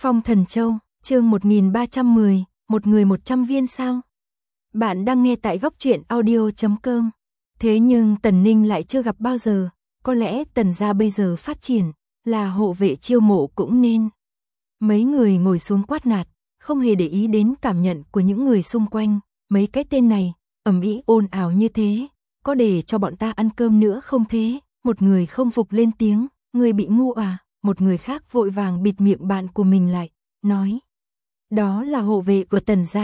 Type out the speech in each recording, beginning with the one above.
Phong Thần Châu, chương 1310, một người 100 viên sao? Bạn đang nghe tại goctruyện.audio.com. Thế nhưng Tần Ninh lại chưa gặp bao giờ, có lẽ Tần gia bây giờ phát triển, là hộ vệ chiêu mộ cũng nên. Mấy người ngồi xuống quát nạt, không hề để ý đến cảm nhận của những người xung quanh, mấy cái tên này, ầm ĩ ồn ào như thế, có để cho bọn ta ăn cơm nữa không thế? Một người không phục lên tiếng, người bị ngu à? Một người khác vội vàng bịt miệng bạn của mình lại, nói. Đó là hộ vệ của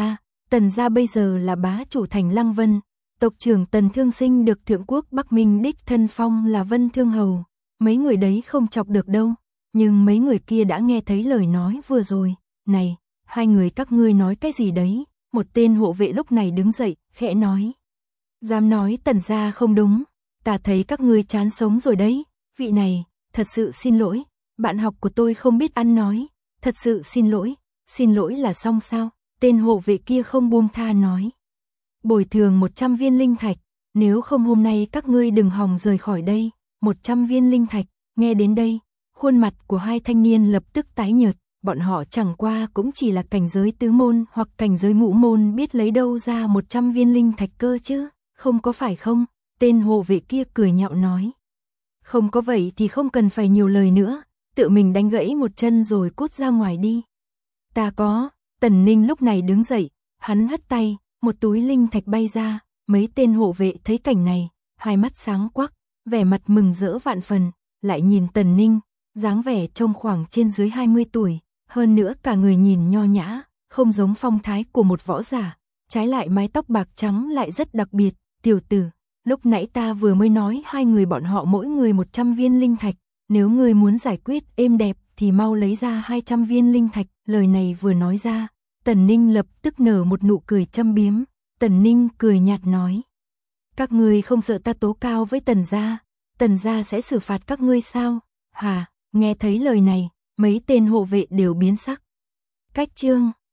Tần gia bây giờ là bá chủ thành Lăng Vân, tộc trưởng Tần Thương Sinh được thượng quốc Bắc Minh đích thân phong là Vân Thương Hầu, mấy người đấy không chọc được đâu, nhưng mấy người kia đã nghe thấy lời nói vừa rồi, này, hai người các ngươi nói cái gì đấy? Một tên hộ vệ lúc này đứng dậy, khẽ nói. Dám nói Tần gia không đúng, ta thấy các ngươi chán sống rồi đấy, vị này, thật sự xin lỗi. Bạn học của tôi không biết ăn nói, thật sự xin lỗi là xong sao? Tên hộ vệ kia không buông tha nói. Bồi thường 100 viên linh thạch, nếu không hôm nay các ngươi đừng hòng rời khỏi đây. 100 viên linh thạch, nghe đến đây, khuôn mặt của hai thanh niên lập tức tái nhợt, bọn họ chẳng qua cũng chỉ là cảnh giới tứ môn hoặc cảnh giới ngũ môn, biết lấy đâu ra 100 viên linh thạch cơ chứ, không có phải không? Tên hộ vệ kia cười nhạo nói. Không có vậy thì không cần phải nhiều lời nữa. Tự mình đánh gãy một chân rồi cút ra ngoài đi. Ta có. Tần Ninh lúc này đứng dậy, hắn hất tay, một túi linh thạch bay ra, mấy tên hộ vệ thấy cảnh này, hai mắt sáng quắc, vẻ mặt mừng rỡ vạn phần, lại nhìn Tần Ninh, dáng vẻ trông khoảng trên dưới 20 tuổi, hơn nữa cả người nhìn nho nhã, không giống phong thái của một võ giả, trái lại mái tóc bạc trắng lại rất đặc biệt. Tiểu tử, lúc nãy ta vừa mới nói hai người bọn họ mỗi người 100 viên linh thạch. Nếu ngươi muốn giải quyết êm đẹp thì mau lấy ra 200 viên linh thạch. Lời này vừa nói ra, Tần Ninh lập tức nở một nụ cười châm biếm. Tần Ninh cười nhạt nói. Các ngươi không sợ ta tố cao với Tần gia sẽ xử phạt các ngươi sao? Hà, nghe thấy lời này, mấy tên hộ vệ đều biến sắc. Cách chương